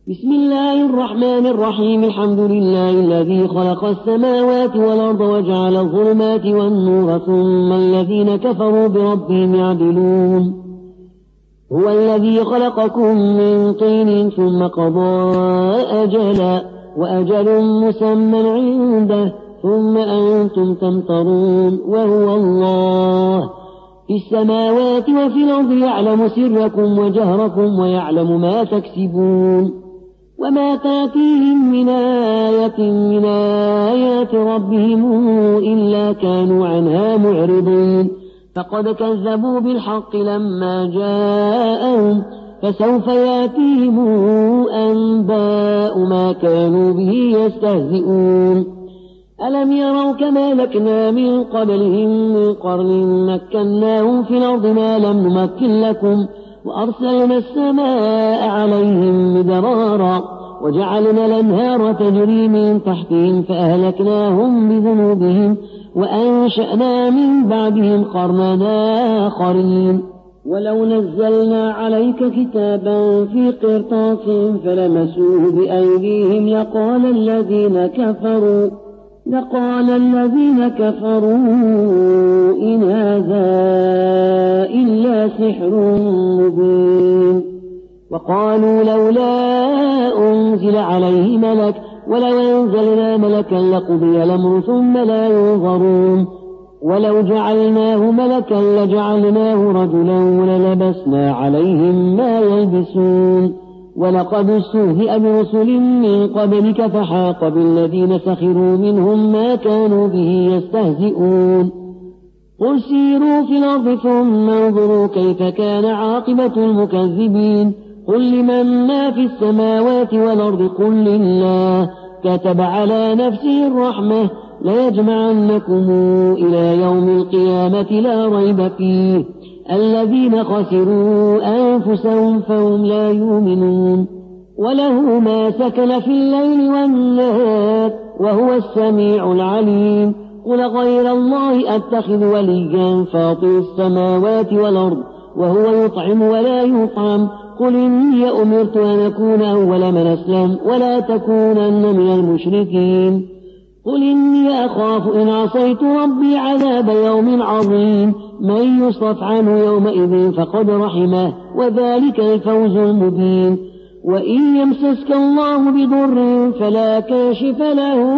بسم الله الرحمن الرحيم. الحمد لله الذي خلق السماوات والأرض وجعل الظلمات والنور ثم الذين كفروا بربهم يعدلون. هو الذي خلقكم من طين ثم قضى أجلا وأجل مسمى عنده ثم أنتم تمترون. وهو الله في السماوات وفي الأرض يعلم سركم وجهركم ويعلم ما تكسبون. وما تأتيهم من آية من آيات ربهم إلا كانوا عنها معرضين. فقد كذبوا بالحق لما جاءهم فسوف يأتيهم أنباء ما كانوا به يستهزئون. ألم يروا كما لكنا من قبلهم من قرن مكناهم في الأرض ما لم نمكن لكم وأرسلنا السماء عليهم مدرارا وجعلنا الأنهار تجري من تحتهم فأهلكناهم بذنوبهم وأنشأنا من بعدهم قرنا آخرين. ولو نزلنا عليك كتابا في قرطاس فلمسوه بأيديهم لقال الذين كفروا إن هذا إلا سحر مبين. وقالوا لولا أنزل عليه ملك ولو أنزلنا ملكا لقضي الأمر ثم لا ينظرون. ولو جعلناه ملكا لجعلناه رجلا وللبسنا عليهم ما يلبسون. ولقد استهزئ برسل من قبلك فحاق بالذين سخروا منهم ما كانوا به يستهزئون. قل سيروا في الأرض ثم انظروا كيف كان عاقبة المكذبين. قل لمن ما في السماوات والأرض قل لله كتب على نفسه الرحمة ليجمعنكم إلى يوم القيامة لا ريب فيه الذين خسروا أنفسهم فهم لا يؤمنون. وله ما سكن في الليل والنهار وهو السميع العليم. قل غير الله أتخذ وليا فاطر السماوات والأرض وهو يطعم ولا يطعم. قل إني أمرت أن أكون أول من أسلم ولا تكونن من المشركين. قل إني أخاف إن عصيت ربي عذاب يوم عظيم. من يصرف عنه يومئذ فقد رحمه وذلك الفوز المبين. وإن يمسسك الله بضر فلا كاشف له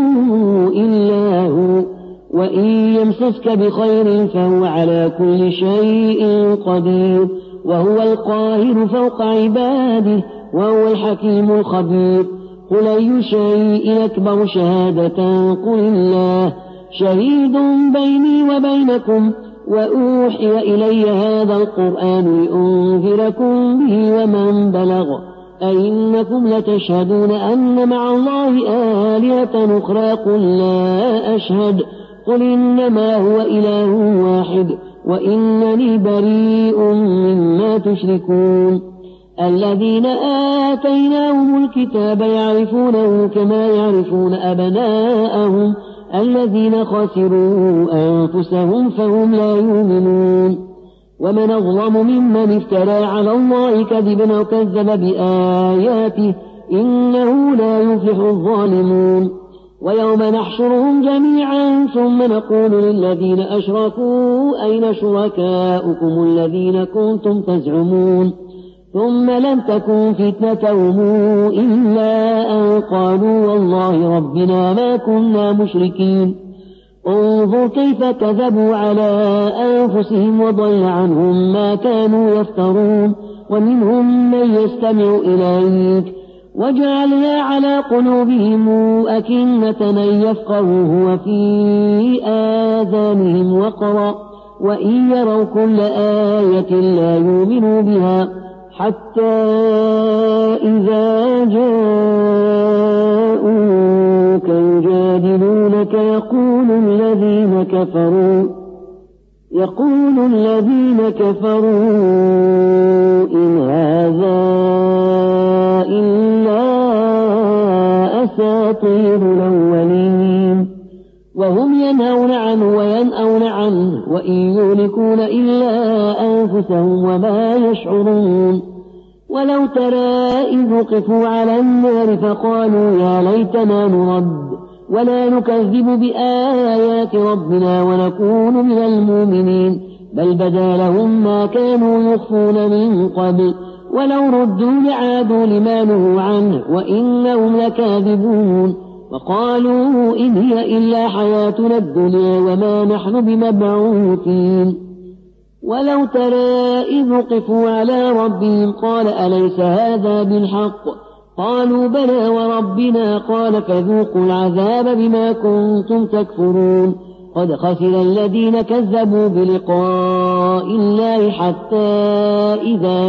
إلا هو وإن يمسسك بخير فهو على كل شيء قدير وهو القاهر فوق عباده وهو الحكيم الخبير. قل أي شيء أكبر شهادة قل الله شهيد بيني وبينكم وأوحي إلي هذا القرآن لأنذركم به ومن بلغ أئنكم لتشهدون أن مع الله آلهة أخرى قل لا أشهد قل إنما هو إله واحد وإنني بريء مما تشركون. الذين آتيناهم الكتاب يعرفونه كما يعرفون أبناءهم الذين خسروا أنفسهم فهم لا يؤمنون. ومن أظلم ممن افترى على الله كذبا وكذب بآياته إنه لا يفلح الظالمون. ويوم نحشرهم جميعا ثم نقول للذين أشركوا أين شركاؤكم الذين كنتم تزعمون ثم لم تكن فتنتهم إلا أن قالوا والله ربنا ما كنا مشركين. انظر كيف كذبوا على أنفسهم وضل عنهم ما كانوا يفترون. ومنهم من يستمع إليك وجعلنا على قلوبهم أكنة أن يفقهوه وفي آذانهم وقرا وإن يروا كل آية لا يؤمنوا بها حتى إذا جاءوك يجادلونك يقول الذين كفروا إن هذا إلا أساطير الأولين. وهم ينهون عنه وينأون عنه وإن يهلكون إلا أنفسهم وما يشعرون. ولو ترى إذ وقفوا على النار فقالوا يا ليتنا نرد ولا نكذب بآيات ربنا ونكون من المؤمنين بل بدا لهم ما كانوا يخفون من قبل ولو ردوا لعادوا لما نهوا عنه وإنهم لكاذبون وقالوا إن هي إلا حياتنا الدنيا وما نحن بمبعوثين ولو ترى إذ وقفوا على ربهم قال أليس هذا بالحق قالوا بلى وربنا قال فذوقوا العذاب بما كنتم تكفرون قد خسر الذين كذبوا بلقاء الله حتى إذا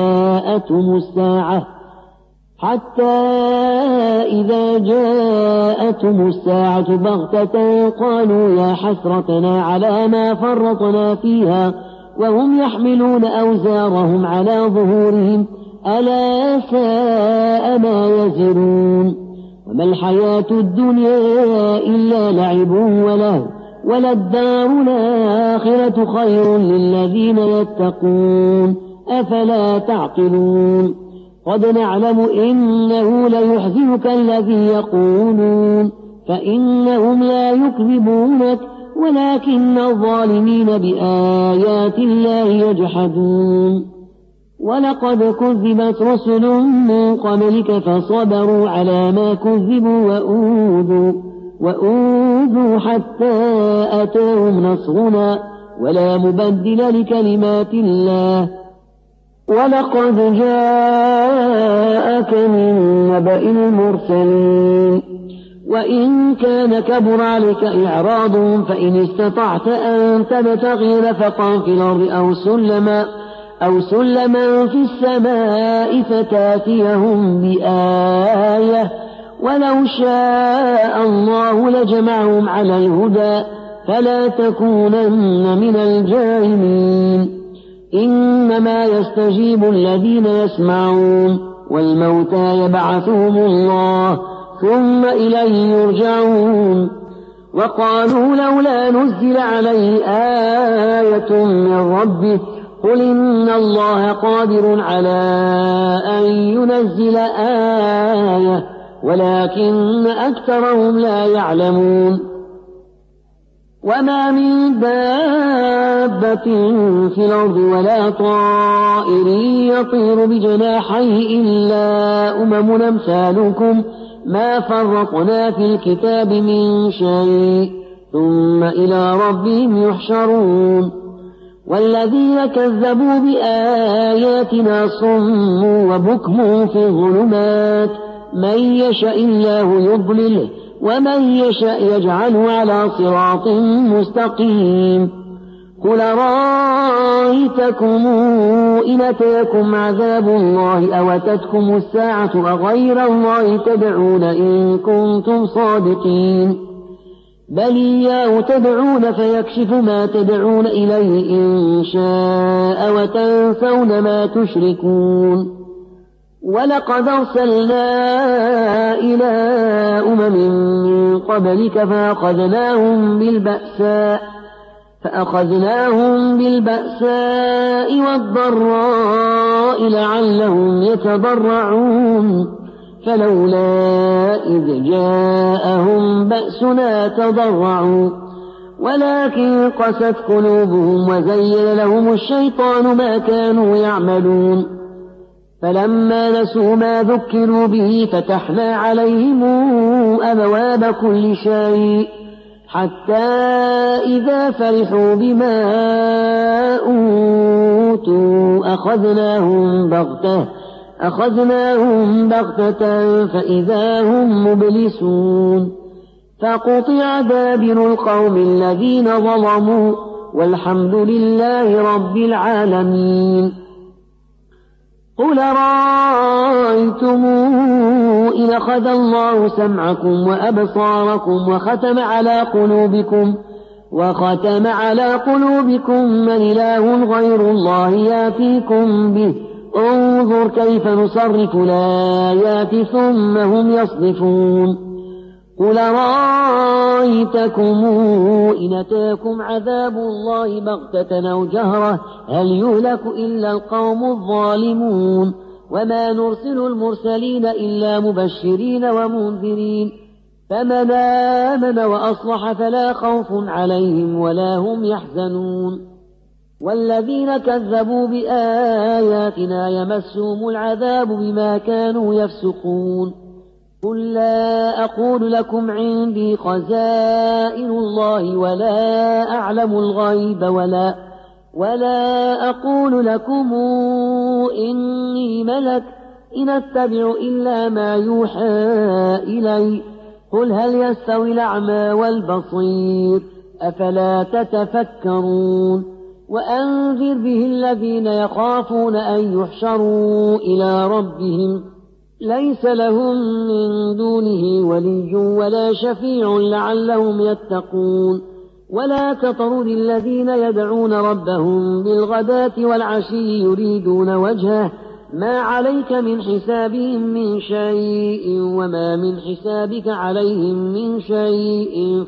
جاءتهم الساعة بغتة قالوا يا حسرتنا على ما فرطنا فيها وهم يحملون أوزارهم على ظهورهم ألا ساء ما يزرون وما الحياة الدنيا إلا لعب ولهو وللدار الآخرة خير للذين يتقون أفلا تعقلون قد نعلم إنه ليحزنك الذي يقولون فإنهم لا يكذبونك ولكن الظالمين بآيات الله يجحدون ولقد كذبت رسل من قبلك فصبروا على ما كذبوا وأوذوا حتى أتاهم نصرنا ولا مبدل لكلمات الله ولقد جاءك من نبأ المرسلين وإن كان كبر عليك إعراضهم فإن استطعت أن تبتغي نفقا في الأرض أو سلما في السماء فتاتيهم بآية ولو شاء الله لجمعهم على الهدى فلا تكونن من الجاهلين إنما يستجيب الذين يسمعون والموتى يبعثهم الله ثم إليه يرجعون وقالوا لولا نزل عليه آية من ربه قل إن الله قادر على أن ينزل آية ولكن أكثرهم لا يعلمون وما من دابة في الأرض ولا طائر يطير بجناحيه إلا أمم أمثالكم ما فرطنا في الكتاب من شيء ثم إلى ربهم يحشرون والذين كذبوا بآياتنا صم وبكم في الظلمات من يشاء الله يضلله ومن يشاء يجعله على صراط مستقيم قل رأيتكم إن أتاكم عذاب الله أو أتتكم الساعة أغير الله تدعون إن كنتم صادقين بل إياه تدعون فيكشف ما تدعون إليه إن شاء وتنسون ما تشركون ولقد أرسلنا إلى أمم من قبلك فأخذناهم بالبأساء والضراء لعلهم يتضرعون فلولا إذ جاءهم بأسنا تضرعوا ولكن قست قلوبهم وزين لهم الشيطان ما كانوا يعملون فلما نسوا ما ذكروا به فتحنا عليهم أبواب كل شيء حتى إذا فرحوا بما أوتوا أخذناهم بغتة فإذا هم مبلسون فقطع دابر القوم الذين ظلموا والحمد لله رب العالمين قل رأيتم إن أخذ الله سمعكم وأبصاركم وختم على قلوبكم من إله غير الله يأتيكم به انظر كيف نصرف الآيات ثم هم يصدفون قل رأيتكم إن أتاكم عذاب الله بغتة أو جهرة هل يهلك إلا القوم الظالمون وما نرسل المرسلين إلا مبشرين ومنذرين فمن آمن وأصلح فلا خوف عليهم ولا هم يحزنون والذين كذبوا بآياتنا يمسهم العذاب بما كانوا يفسقون قل لا أقول لكم عندي خزائن الله ولا أعلم الغيب ولا أقول لكم إني ملك إن أتبع إلا ما يوحى إلي قل هل يستوي الأعمى والبصير أفلا تتفكرون وأنذر به الذين يخافون أن يحشروا إلى ربهم ليس لهم من دونه ولي ولا شفيع لعلهم يتقون ولا تطرد الذين يدعون ربهم بالغداة والعشي يريدون وجهه ما عليك من حسابهم من شيء وما من حسابك عليهم من شيء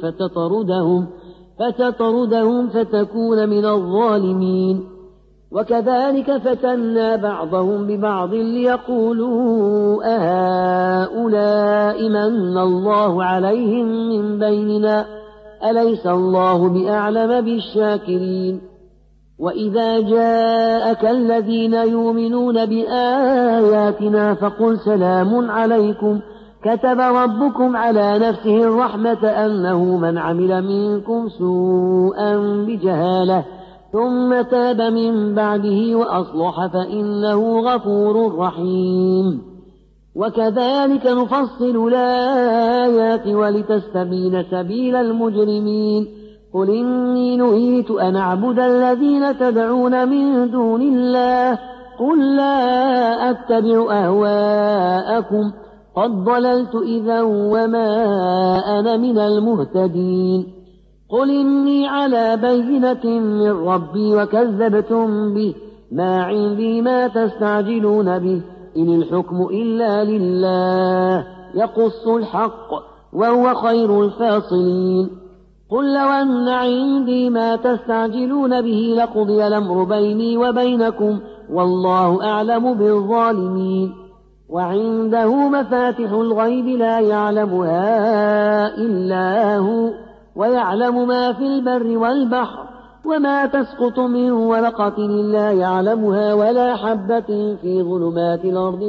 فتطردهم فتكون من الظالمين وكذلك فتنا بعضهم ببعض ليقولوا أهؤلاء من الله عليهم من بيننا أليس الله بأعلم بالشاكرين وإذا جاءك الذين يؤمنون بآياتنا فقل سلام عليكم كتب ربكم على نفسه الرحمة أنه من عمل منكم سوءا بجهالة ثم تاب من بعده وأصلح فإنه غفور رحيم وكذلك نفصل الآيات ولتستبين سبيل المجرمين قل إني نهيت أن أعبد الذين تدعون من دون الله قل لا أتبع أهواءكم قد ضللت إذا وما أنا من المهتدين قل إني على بينة من ربي وكذبتم به ما عندي ما تستعجلون به إن الحكم إلا لله يقص الحق وهو خير الفاصلين قل لو أن عندي ما تستعجلون به لقضي الأمر بيني وبينكم والله أعلم بالظالمين وعنده مفاتح الغيب لا يعلمها إلا هو ويعلم ما في البر والبحر وما تسقط من ورقة إلا يعلمها ولا حبة في ظلمات الأرض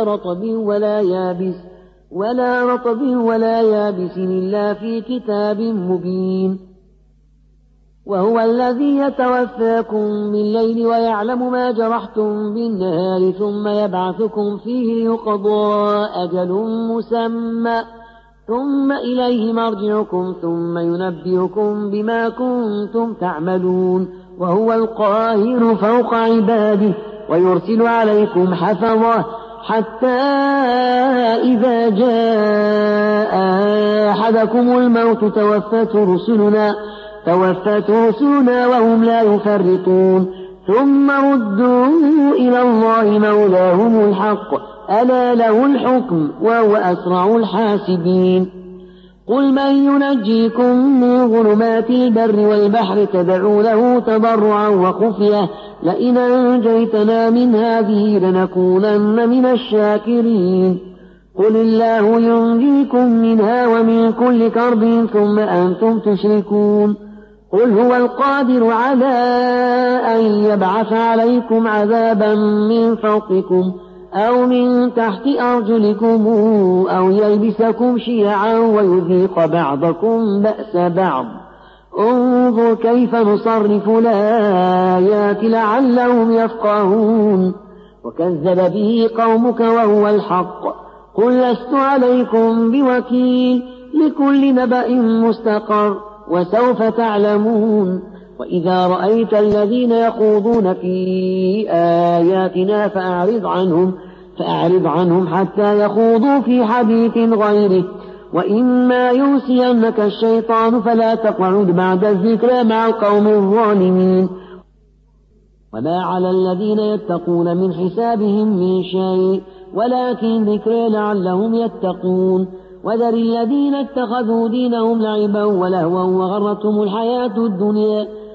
ولا رطب ولا يابس إلا في كتاب مبين وهو الذي يتوفاكم بالليل ويعلم ما جرحتم بالنهار ثم يبعثكم فيه ليقضى أجل مسمى ثم إليه مرجعكم ثم ينبئكم بما كنتم تعملون وهو القاهر فوق عباده ويرسل عليكم حفظه حتى إذا جاء أحدكم الموت توفته رسلنا وهم لا يفرطون ثم ردوا إلى الله مولاهم الحق ألا له الحكم وهو أسرع الحاسبين قل من ينجيكم من ظلمات البر والبحر تدعونه تضرعا وخفية لئن أنجيتنا من هذه لنكونن من الشاكرين قل الله ينجيكم منها ومن كل كرب ثم أنتم تشركون قل هو القادر على أن يبعث عليكم عذابا من فوقكم أو من تحت أرجلكم أو يلبسكم شيعا ويذيق بعضكم بأس بعض انظر كيف نصرف الآيات لعلهم يفقهون وكذب به قومك وهو الحق قل لست عليكم بوكيل لكل نبأ مستقر وسوف تعلمون وإذا رأيت الذين يخوضون في آياتنا فأعرض عنهم حتى يخوضوا في حديث غيره وإما ينسينك الشيطان فلا تقعد بعد الذكرى مع القوم الظالمين وما على الذين يتقون من حسابهم من شيء ولكن ذكرى لعلهم يتقون وذر الذين اتخذوا دينهم لعبا ولهوا وغرتهم الحياة الدنيا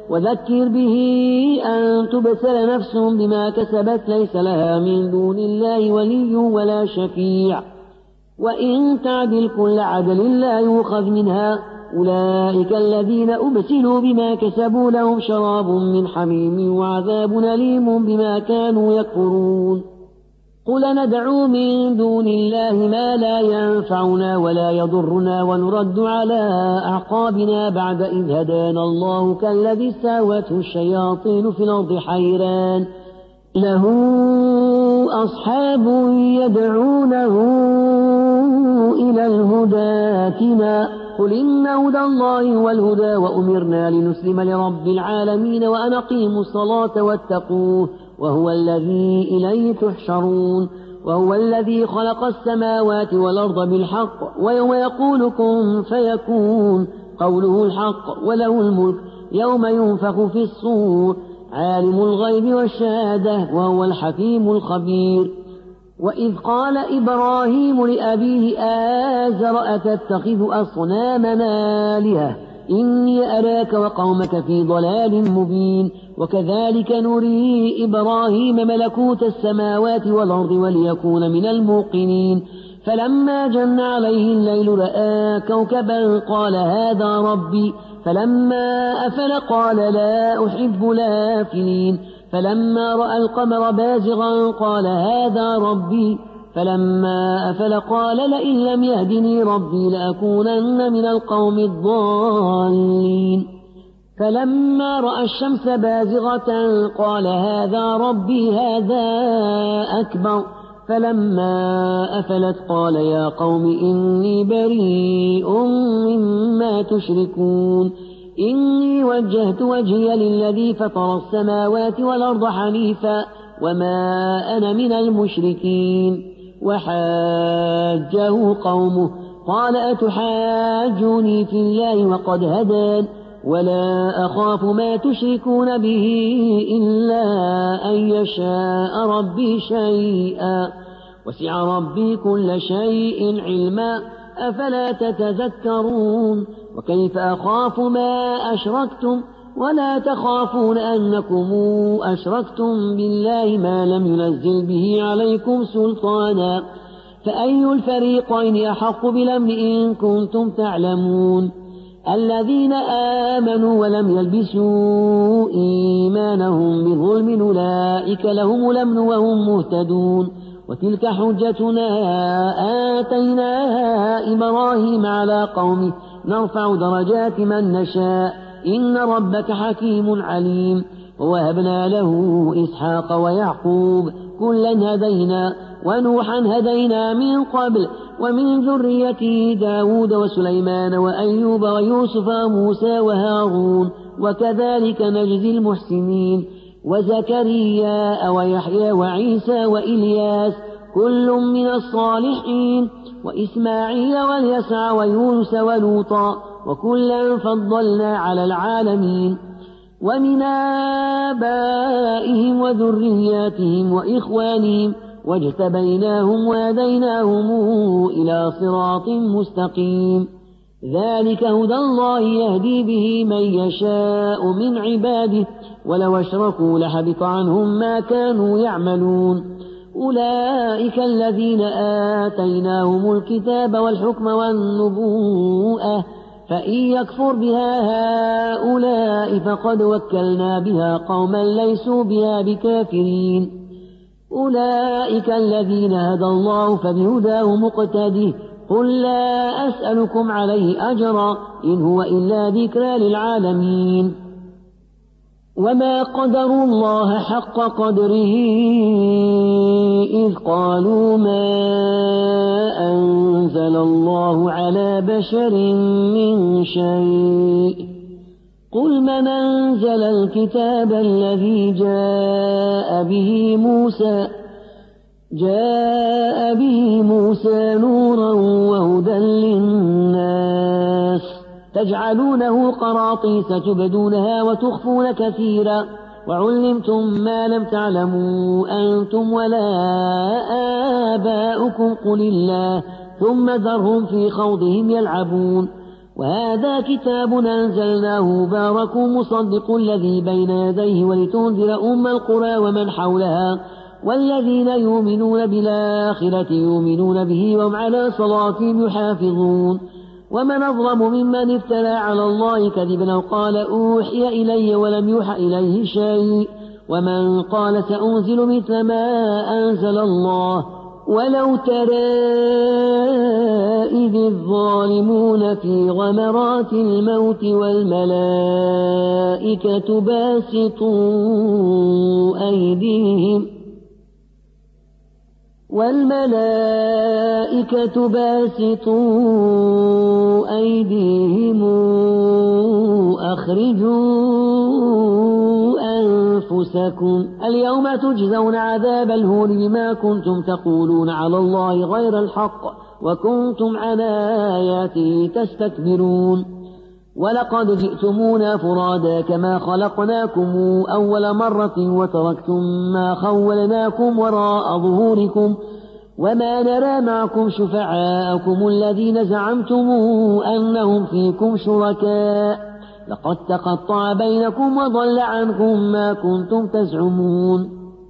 وذكر به أن تبسل نفس بما كسبت ليس لها من دون الله ولي ولا شفيع، وإن تعدل كل عدل لا يؤخذ منها. أولئك الذين أبسلوا بما كسبوا لهم شراب من حميم وعذاب أليم بما كانوا يكفرون. قل ندعو من دون الله ما لا ينفعنا ولا يضرنا ونرد على أعقابنا بعد إذ هدانا الله كالذي استهوته الشياطين في الأرض حيران له أصحاب يدعونه إلى الهدى ائتنا. قل إن هدى الله والهدى وأمرنا لنسلم لرب العالمين وأن أقيموا الصلاة واتقوه وهو الذي إليه تحشرون. وهو الذي خلق السماوات والأرض بالحق ويوم يقول كن فيكون قوله الحق وله الملك يوم ينفخ في الصور عالم الغيب والشهادة وهو الحكيم الخبير. وإذ قال إبراهيم لأبيه آزر أتتخذ أصنامنا آلهة إني أراك وقومك في ضلال مبين. وكذلك نري إبراهيم ملكوت السماوات والأرض وليكون من الموقنين. فلما جن عليه الليل رأى كوكبا قال هذا ربي فلما أفل قال لا أحب الآفلين. فلما رأى القمر بازغا قال هذا ربي فلما أفل قال لئن لم يهدني ربي لأكونن من القوم الضالين. فلما رأى الشمس بازغة قال هذا ربي هذا أكبر. فلما أفلت قال يا قوم إني بريء مما تشركون إني وجهت وجهي للذي فطر السماوات والأرض حنيفا وما أنا من المشركين. وحاجه قومه قال أتحاجوني في الله وقد هدان ولا أخاف ما تشركون به إلا أن يشاء ربي شيئا وسع ربي كل شيء علما أفلا تتذكرون. وكيف أخاف ما أشركتم ولا تخافون أنكم أشركتم بالله ما لم ينزل به عليكم سلطانا فأي الفريقين أحق بالأمن إن كنتم تعلمون. الذين آمنوا ولم يلبسوا إيمانهم بظلم أولئك لهم الأمن وهم مهتدون. وتلك حجتنا آتيناها إبراهيم على قومه نرفع درجات من نشاء إن ربك حكيم عليم. ووهبنا له إسحاق ويعقوب كلا هدينا ونوحا هدينا من قبل ومن ذريته داود وسليمان وأيوب ويوسف وموسى وهارون وكذلك نجزي المحسنين. وزكريا ويحيى وعيسى وإلياس كل من الصالحين وإسماعيل واليسع ويونس ولوطا وكلا فضلنا على العالمين. ومن آبائهم وذرياتهم وإخوانهم واجتبيناهم وهديناهم إلى صراط مستقيم. ذلك هدى الله يهدي به من يشاء من عباده ولو أشركوا لحبط عنهم ما كانوا يعملون. أولئك الذين آتيناهم الكتاب والحكم والنبوءة فإن يكفر بها هؤلاء فقد وكلنا بها قوما ليسوا بها بكافرين. أولئك الذين هدى الله فبهداه مقتده قل لا أسألكم عليه أجرا إن هو إلا ذكرى للعالمين. وما قدروا الله حق قدره إذ قالوا ما أنزل الله على بشر من شيء قل من أنزل الكتاب الذي جاء به موسى نورا وهدى للناس تجعلونه قراطيس تبدونها وتخفون كثيرا وعلمتم ما لم تعلموا أنتم ولا آباؤكم قل الله ثم ذرهم في خوضهم يلعبون. وهذا كتاب أنزلناه مبارك مصدق الذي بين يديه ولتنذر أم القرى ومن حولها والذين يؤمنون بالآخرة يؤمنون به وهم على صلاتهم يحافظون ومن أظلم ممن افترى على الله كذبا أو قال أوحي إلي ولم يوحى إليه شيء ومن قال سأنزل مثل ما أنزل الله ولو ترى إذ الظالمون في غمرات الموت والملائكة باسطوا أيديهم أخرجوا أنفسكم اليوم تجزون عذاب الهون بما كنتم تقولون على الله غير الحق وكنتم عن آياته تستكبرون ولقد جئتمونا فرادا كما خلقناكم أول مرة وتركتم ما خولناكم وراء ظهوركم وما نرى معكم شفعاءكم الذين زعمتم أنهم فيكم شركاء لقد تقطع بينكم وضل عنكم ما كنتم تزعمون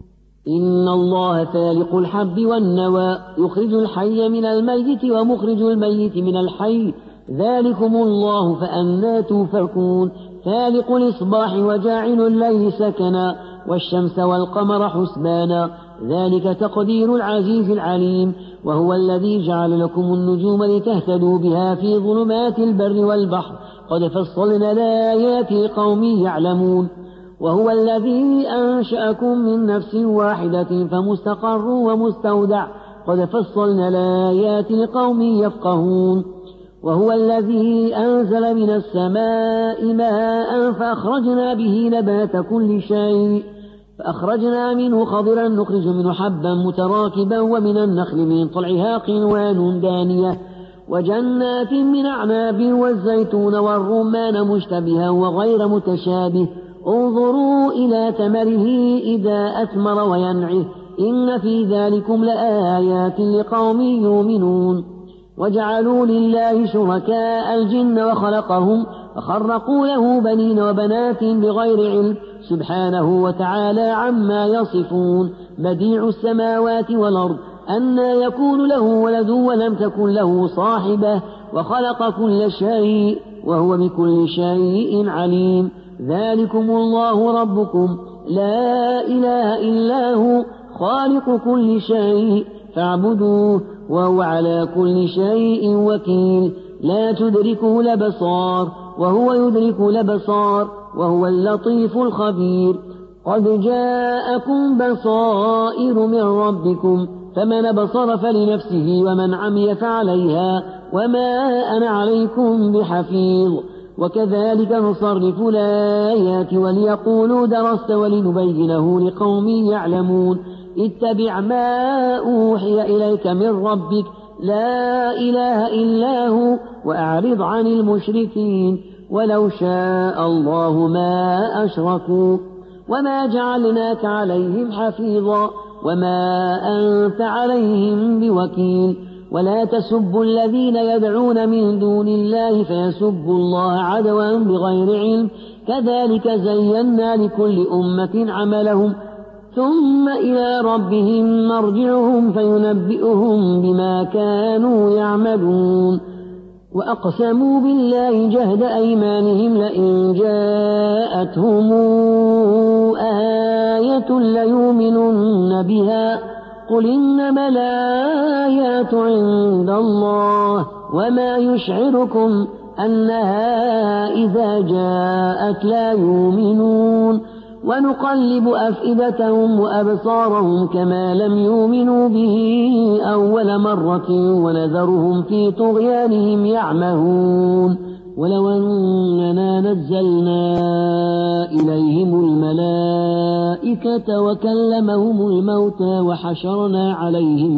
إن الله فالق الحب والنوى يخرج الحي من الميت ومخرج الميت من الحي ذلكم الله فأنى توفكون فالق الإصباح وجاعل الليل سكنا والشمس والقمر حسبانا ذلك تقدير العزيز العليم وهو الذي جعل لكم النجوم لتهتدوا بها في ظلمات البر والبحر قد فصلنا الآيات لقوم يعلمون وهو الذي أنشأكم من نفس واحدة فمستقر ومستودع قد فصلنا الآيات لقوم يفقهون وهو الذي أنزل من السماء ماء فأخرجنا به نبات كل شيء فأخرجنا منه خضرا نخرج منه حبا متراكبا ومن النخل من طلعها قنوان دانية وجنات من أعناب والزيتون والرمان مشتبها وغير متشابه انظروا إلى ثمره إذا أثمر وينعه إن في ذلكم لآيات لقوم يؤمنون وجعلوا لله شركاء الجن وخلقهم فخرقوا له بنين وبنات بغير علم سبحانه وتعالى عما يصفون بديع السماوات والأرض أنى يكون له ولد ولم تكن له صاحبة وخلق كل شيء وهو بكل شيء عليم ذلكم الله ربكم لا إله إلا هو خالق كل شيء فاعبدوه وهو على كل شيء وكيل لا تدركه الأبصار وهو يدرك الأبصار وهو اللطيف الخبير قد جاءكم بصائر من ربكم فمن بصر فلنفسه ومن عمي فعليها وما أنا عليكم بحفيظ وكذلك نصرف الآيات وليقولوا درست ولنبينه لقوم يعلمون اتبع ما أوحي إليك من ربك لا إله إلا هو وأعرض عن المشركين ولو شاء الله ما أشركوا وما جعلناك عليهم حفيظا وما أنت عليهم بوكيل ولا تسبوا الذين يدعون من دون الله فيسبوا الله عدوا بغير علم كذلك زينا لكل أمة عملهم ثم إلى ربهم مرجعهم فينبئهم بما كانوا يعملون وأقسموا بالله جهد أيمانهم لئن جاءتهم آية ليؤمنن بها قل إنما الآيات عند الله وما يشعركم أنها إذا جاءت لا يؤمنون ونقلب أفئدتهم وأبصارهم كما لم يؤمنوا به أول مرة ونذرهم في طغيانهم يعمهون ولو أننا نزلنا إليهم الملائكة وكلمهم الموتى وحشرنا عليهم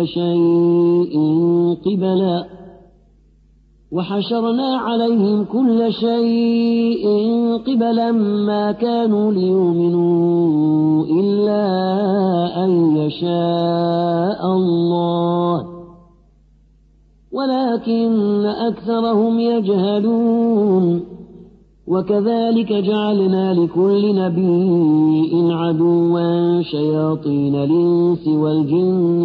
كل شيء قبلا ما كانوا ليؤمنوا إلا أن يشاء الله ولكن أكثرهم يجهلون وكذلك جعلنا لكل نبي عدوا شياطين الإنس والجن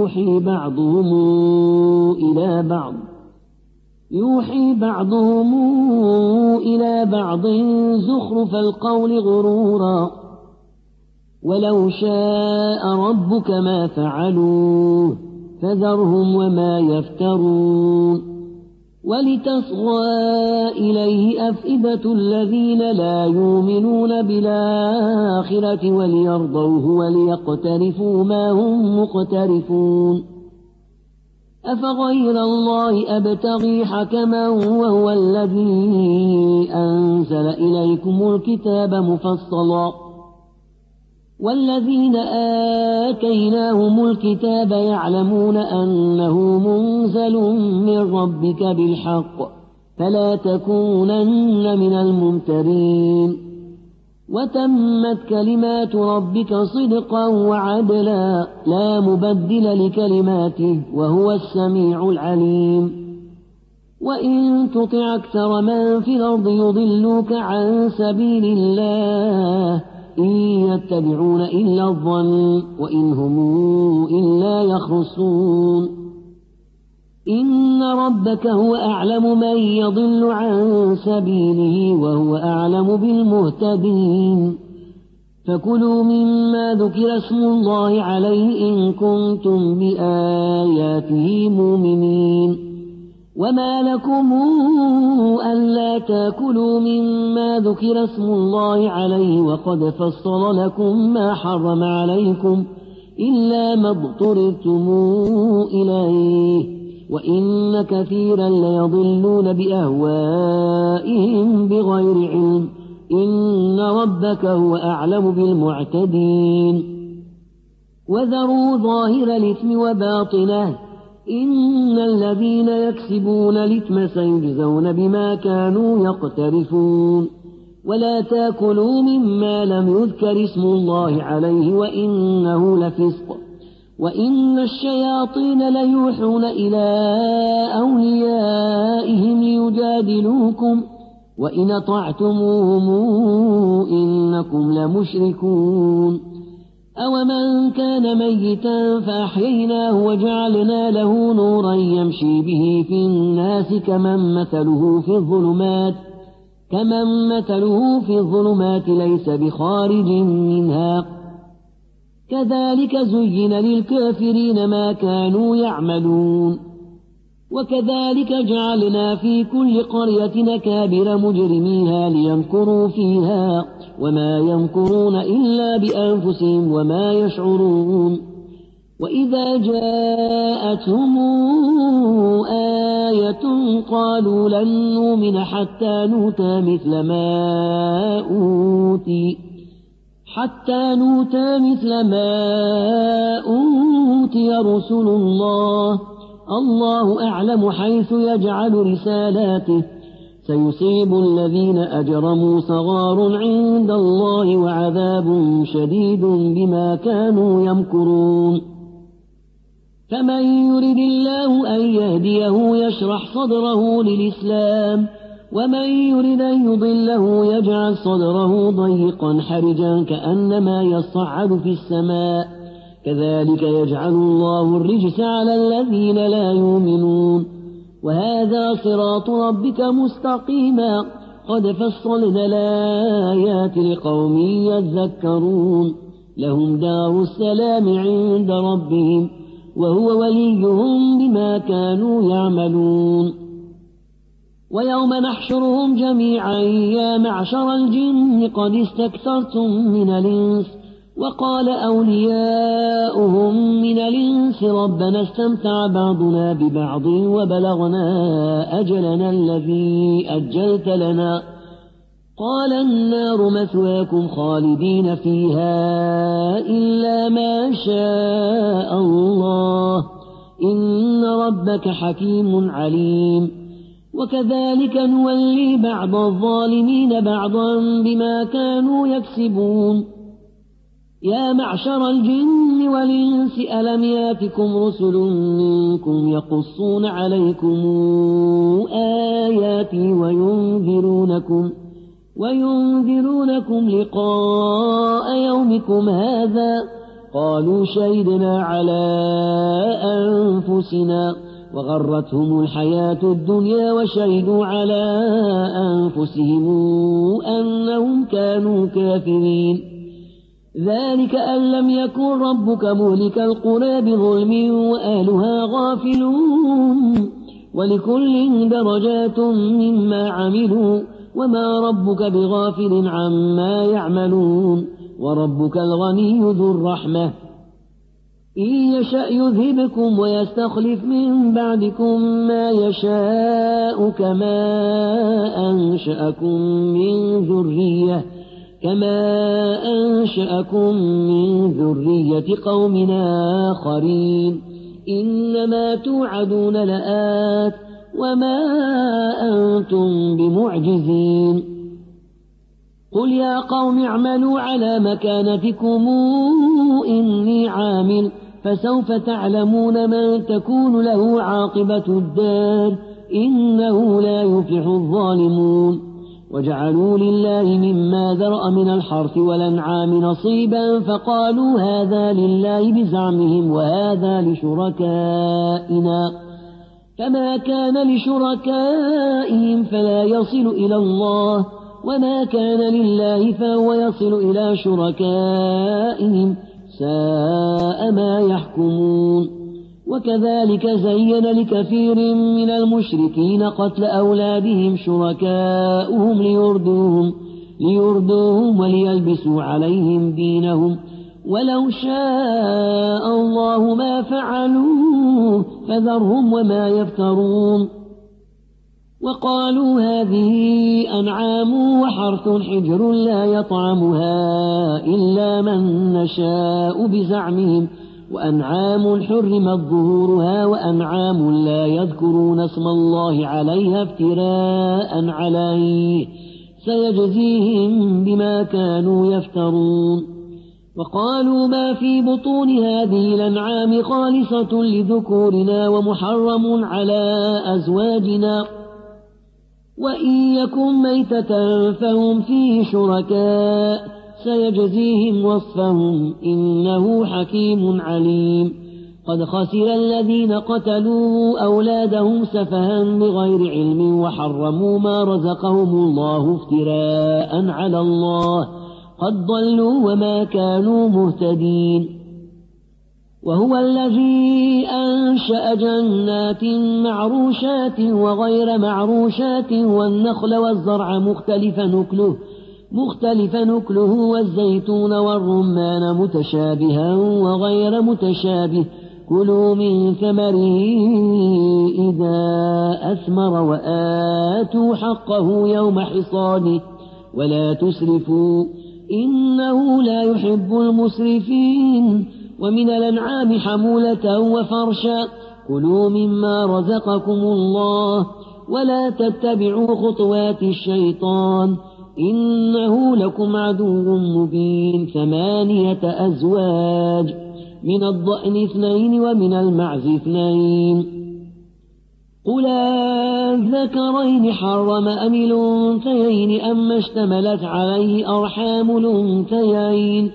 يوحي بعضهم إلى بعض زخرف القول غرورا ولو شاء ربك ما فعلوه فذرهم وما يفترون ولتصغى إليه أفئدة الذين لا يؤمنون بالآخرة وليرضوه وليقترفوا ما هم مقترفون أفغير الله أبتغي حكما وهو الذي أنزل إليكم الكتاب مفصلا والذين آتيناهم الكتاب يعلمون أنه منزل من ربك بالحق فلا تكونن من الممترين وتمت كلمات ربك صدقا وعدلا لا مبدل لكلماته وهو السميع العليم وإن تطع أكثر من في الأرض يضلوك عن سبيل الله إن يتبعون إلا الظن وإن هم إلا يخرصون إن ربك هو أعلم من يضل عن سبيله وهو أعلم بالمهتدين فكلوا مما ذكر اسم الله عليه إن كنتم بآياته مؤمنين وما لكم ألا تأكلوا مما ذكر اسم الله عليه وقد فصل لكم ما حرم عليكم إلا ما اضطررتم إليه وإن كثيرا ليضلون بأهوائهم بغير علم إن ربك هو أعلم بالمعتدين وذروا ظاهر الإثم وباطنه إن الذين يكسبون الإثم سيجزون بما كانوا يقترفون ولا تأكلوا مما لم يذكر اسم الله عليه وإنه لفسق وإن الشياطين ليوحون إلى أوليائهم ليجادلوكم وإن أطعتموهم إنكم لمشركون أومن كان ميتا فأحييناه وجعلنا له نورا يمشي به في الناس كمن مثله في الظلمات ليس بخارج منها كذلك زين للكافرين ما كانوا يعملون وكذلك جعلنا في كل قرية نكابر مجرميها ليمكروا فيها وما يمكرون إلا بأنفسهم وما يشعرون وإذا جاءتهم آية قالوا لن نؤمن حتى نؤتى مثل ما أوتي رسل الله أعلم حيث يجعل رسالاته سيصيب الذين أجرموا صغار عند الله وعذاب شديد بما كانوا يمكرون فمن يرد الله أن يهديه يشرح صدره للإسلام ومن يرد أن يضله يجعل صدره ضيقا حرجا كأنما يصعد في السماء كذلك يجعل الله الرجس على الذين لا يؤمنون وهذا صراط ربك مستقيما قد فصلنا الآيات لقوم يذكرون لهم دار السلام عند ربهم وهو وليهم بما كانوا يعملون ويوم نحشرهم جميعا يا معشر الجن قد استكثرتم من الإنس وقال أولياؤهم من الإنس ربنا استمتع بعضنا ببعض وبلغنا أجلنا الذي أجلت لنا قال النار مثواكم خالدين فيها إلا ما شاء الله إن ربك حكيم عليم وكذلك نولي بعض الظالمين بعضا بما كانوا يكسبون يا معشر الجن والإنس ألم ياتكم رسل منكم يقصون عليكم آياتي وينذرونكم لقاء يومكم هذا؟ قالوا شهدنا على أنفسنا وغرتهم الحياة الدنيا وشهدوا على أنفسهم أنهم كانوا كافرين. ذلك أن لم يكن ربك مهلك القرى بظلم وأهلها غافلون ولكل درجات مما عملوا وما ربك بغافل عما يعملون وربك الغني ذو الرحمة إن يشأ يذهبكم ويستخلف من بعدكم ما يشاء كما أنشأكم من ذرية قوم آخرين إنما توعدون لآت وما أنتم بمعجزين. قل يا قوم اعملوا على مكانتكم إني عامل فسوف تعلمون من تكون له عاقبة الدار إنه لا يفلح الظالمون. وجعلوا لله مما ذرأ من الحرث والأنعام نصيبا فقالوا هذا لله بزعمهم وهذا لشركائنا فما كان لشركائهم فلا يصل إلى الله وما كان لله فهو يصل إلى شركائهم ساء ما يحكمون. وكذلك زين لكثير من المشركين قتل أولادهم شركاؤهم ليردوهم وليلبسوا عليهم دينهم ولو شاء الله ما فعلوه فذرهم وما يفترون. وقالوا هذه أنعام وحرث حجر لا يطعمها إلا من نشاء بزعمهم وأنعام حرمت ظهورها وأنعام لا يذكرون اسم الله عليها افتراء عليه سيجزيهم بما كانوا يفترون. وقالوا ما في بطون هذه الأنعام خالصة لذكورنا ومحرم على أزواجنا وإن يكن ميتة فهم فيه شركاء سيجزيهم وصفهم إنه حكيم عليم. قد خسر الذين قتلوا أولادهم سفها بغير علم وحرموا ما رزقهم الله افتراء على الله قد ضلوا وما كانوا مهتدين. وهو الذي أنشأ جنات معروشات وغير معروشات والنخل والزرع مختلف نكله والزيتون والرمان متشابها وغير متشابه كلوا من ثمره إذا أثمر وآتوا حقه يوم حصاده ولا تسرفوا إنه لا يحب المسرفين. ومن الأنعام حمولة وفرشا كلوا مما رزقكم الله ولا تتبعوا خطوات الشيطان إنه لكم عدو مبين. 8 أزواج من الضأن 2 ومن المعز 2 قل الذكرين حرم أم الأنثيين أما اشتملت عليه أرحام الأنثيين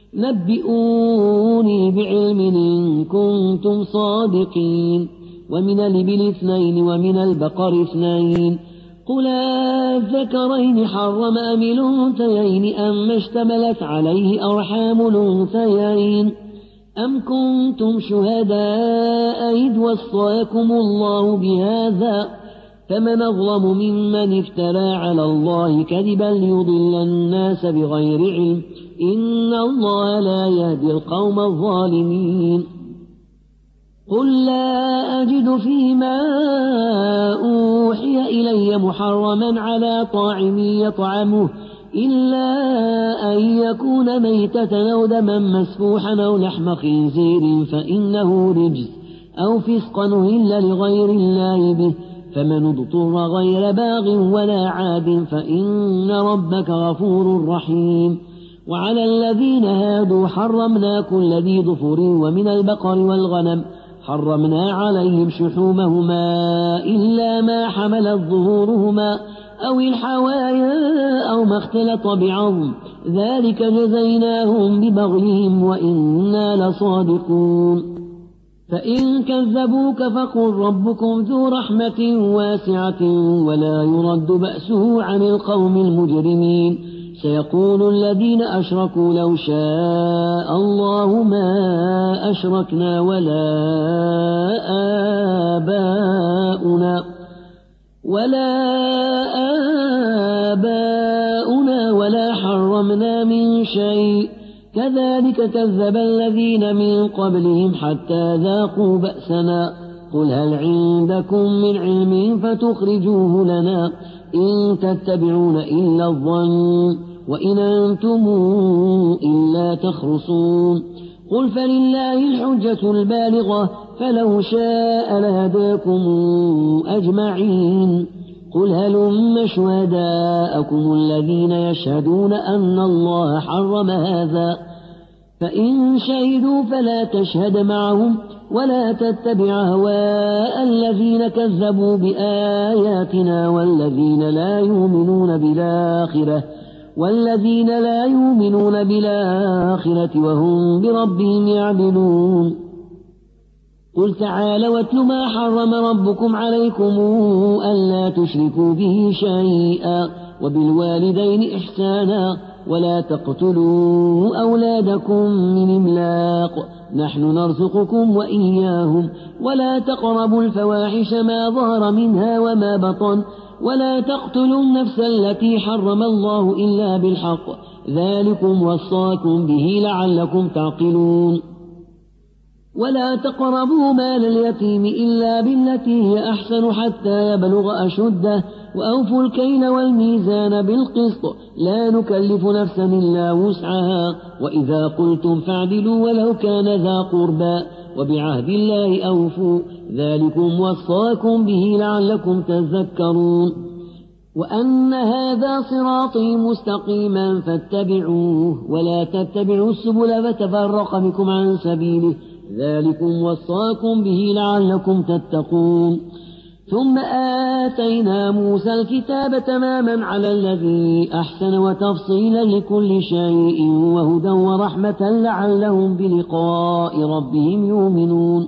نبئوني بعلم إن كنتم صادقين. ومن الإبل 2 ومن البقر 2 قل الذكرين حرم أم الأنثيين أما اشتملت عليه أرحام الأنثيين أم كنتم شهداء إذ وصاكم الله بهذا فمن أظلم ممن افترى على الله كذبا ليضل الناس بغير علم إن الله لا يهدي القوم الظالمين. قل لا أجد فيما أوحي إلي محرما على طاعم يطعمه إلا أن يكون ميتة أو دما مسفوحا أو لحم خنزير فإنه رجس أو فسقا إلا لغير الله به فمن اضطر غير باغ ولا عاد فإن ربك غفور رحيم. وعلى الذين هادوا حرمنا كل ذي ظفر ومن البقر والغنم حرمنا عليهم شحومهما إلا ما حملت ظهورهما أو الحوايا أو ما اختلط بعظم ذلك جزيناهم ببغيهم وإنا لصادقون فإن كذبوك فقل ربكم ذو رحمة واسعة ولا يرد بأسه عن القوم المجرمين سيقول الذين أشركوا لو شاء الله ما أشركنا ولا آباؤنا ولا حرمنا من شيء كذلك كذب الذين من قبلهم حتى ذاقوا بأسنا قل هل عندكم من علم فتخرجوه لنا إن تتبعون إلا الظن وإن أنتم إلا تخرصون قل فلله الحجة البالغة فلو شاء لهداكم أجمعين قل هلم شهداءكم الذين يشهدون أن الله حرم هذا فإن شهدوا فلا تشهد معهم ولا تتبع هواء الذين كذبوا بآياتنا والذين لا يؤمنون بالآخرة وهم بربهم يعدلون قل تعالوا واتل ما حرم ربكم عليكم ألا تشركوا به شيئا وبالوالدين إحسانا ولا تقتلوا أولادكم من إملاق نحن نرزقكم وإياهم ولا تقربوا الفواحش ما ظهر منها وما بطن ولا تقتلوا النفس التي حرم الله إلا بالحق ذلكم وصاكم به لعلكم تعقلون ولا تقربوا مال اليتيم إلا بالتي هي أحسن حتى يبلغ أشده وأوفوا الكيل والميزان بالقسط لا نكلف نفسا إلا وسعها وإذا قلتم فاعدلوا ولو كان ذا قربى وبعهد الله أوفوا ذلكم وصاكم به لعلكم تذكرون وأن هذا صراطي مستقيما فاتبعوه ولا تتبعوا السبل فتفرق بكم عن سبيله ذلكم وصاكم به لعلكم تتقون ثم آتينا موسى الكتاب تماما على الذي أحسن وتفصيلا لكل شيء وهدى ورحمة لعلهم بلقاء ربهم يؤمنون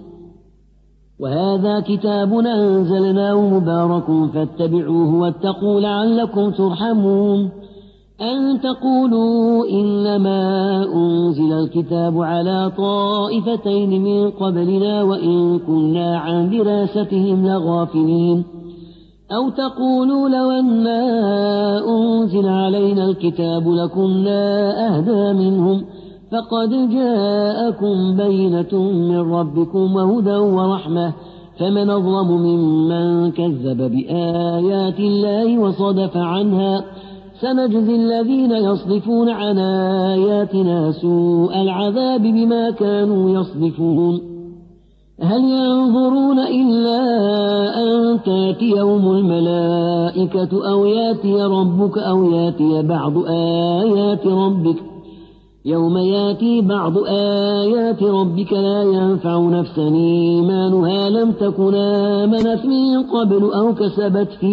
وهذا كتاب أنزلناه مبارك فاتبعوه واتقوا لعلكم ترحمون أن تقولوا إنما أنزل الكتاب على طائفتين من قبلنا وإن كنا عن دراستهم لغافلين أو تقولوا لو أنا أنزل علينا الكتاب لكنا أهدى منهم فقد جاءكم بينة من ربكم وهدى ورحمة فمن أظلم ممن كذب بآيات الله وصدف عنها سنجزي الذين يصدفون عن آياتنا سوء العذاب بما كانوا يصدفون هل ينظرون إلا أن تأتيهم الملائكة أو يأتي ربك أو يأتي بعض آيات ربك يوم يأتي بعض آيات ربك لا ينفع نفسا إيمانها لم تكن آمنت من قبل أو كسبت في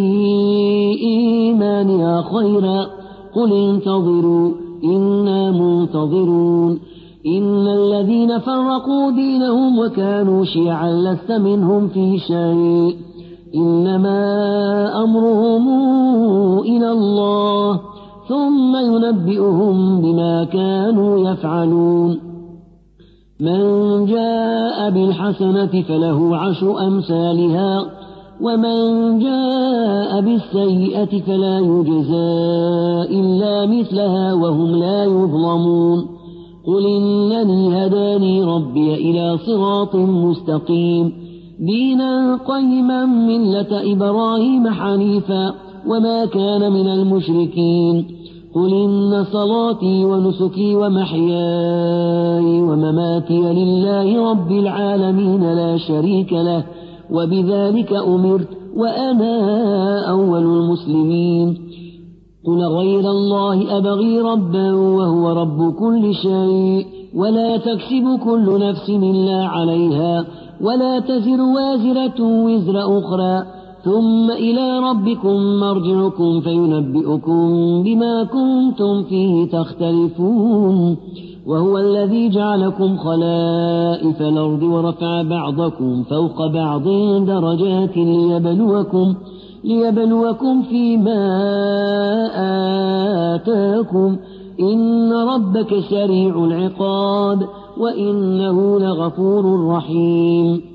إيمانها خيرا قل انتظروا إنا منتظرون إن الذين فرقوا دينهم وكانوا شيعا لست منهم في شيء إنما أمرهم إلى الله ثم ينبئهم بما كانوا يفعلون من جاء بالحسنة فله 10 أمثالها ومن جاء بالسيئة فلا يجزى إلا مثلها وهم لا يظلمون قل إنني هداني ربي إلى صراط مستقيم دينا قيما ملة إبراهيم حنيفا وما كان من المشركين قل إن صلاتي ونسكي ومحياي ومماتي لله رب العالمين لا شريك له وبذلك أمرت وأنا أول المسلمين قل غير الله أبغي ربا وهو رب كل شيء ولا تكسب كل نفس إلا عليها ولا تزر وازرة وزر أخرى ثم إلى ربكم مرجعكم فينبئكم بما كنتم فيه تختلفون وهو الذي جعلكم خلائف الأرض ورفع بعضكم فوق بعض درجات ليبلوكم فيما آتاكم إن ربك سريع العقاب وإنه لغفور رحيم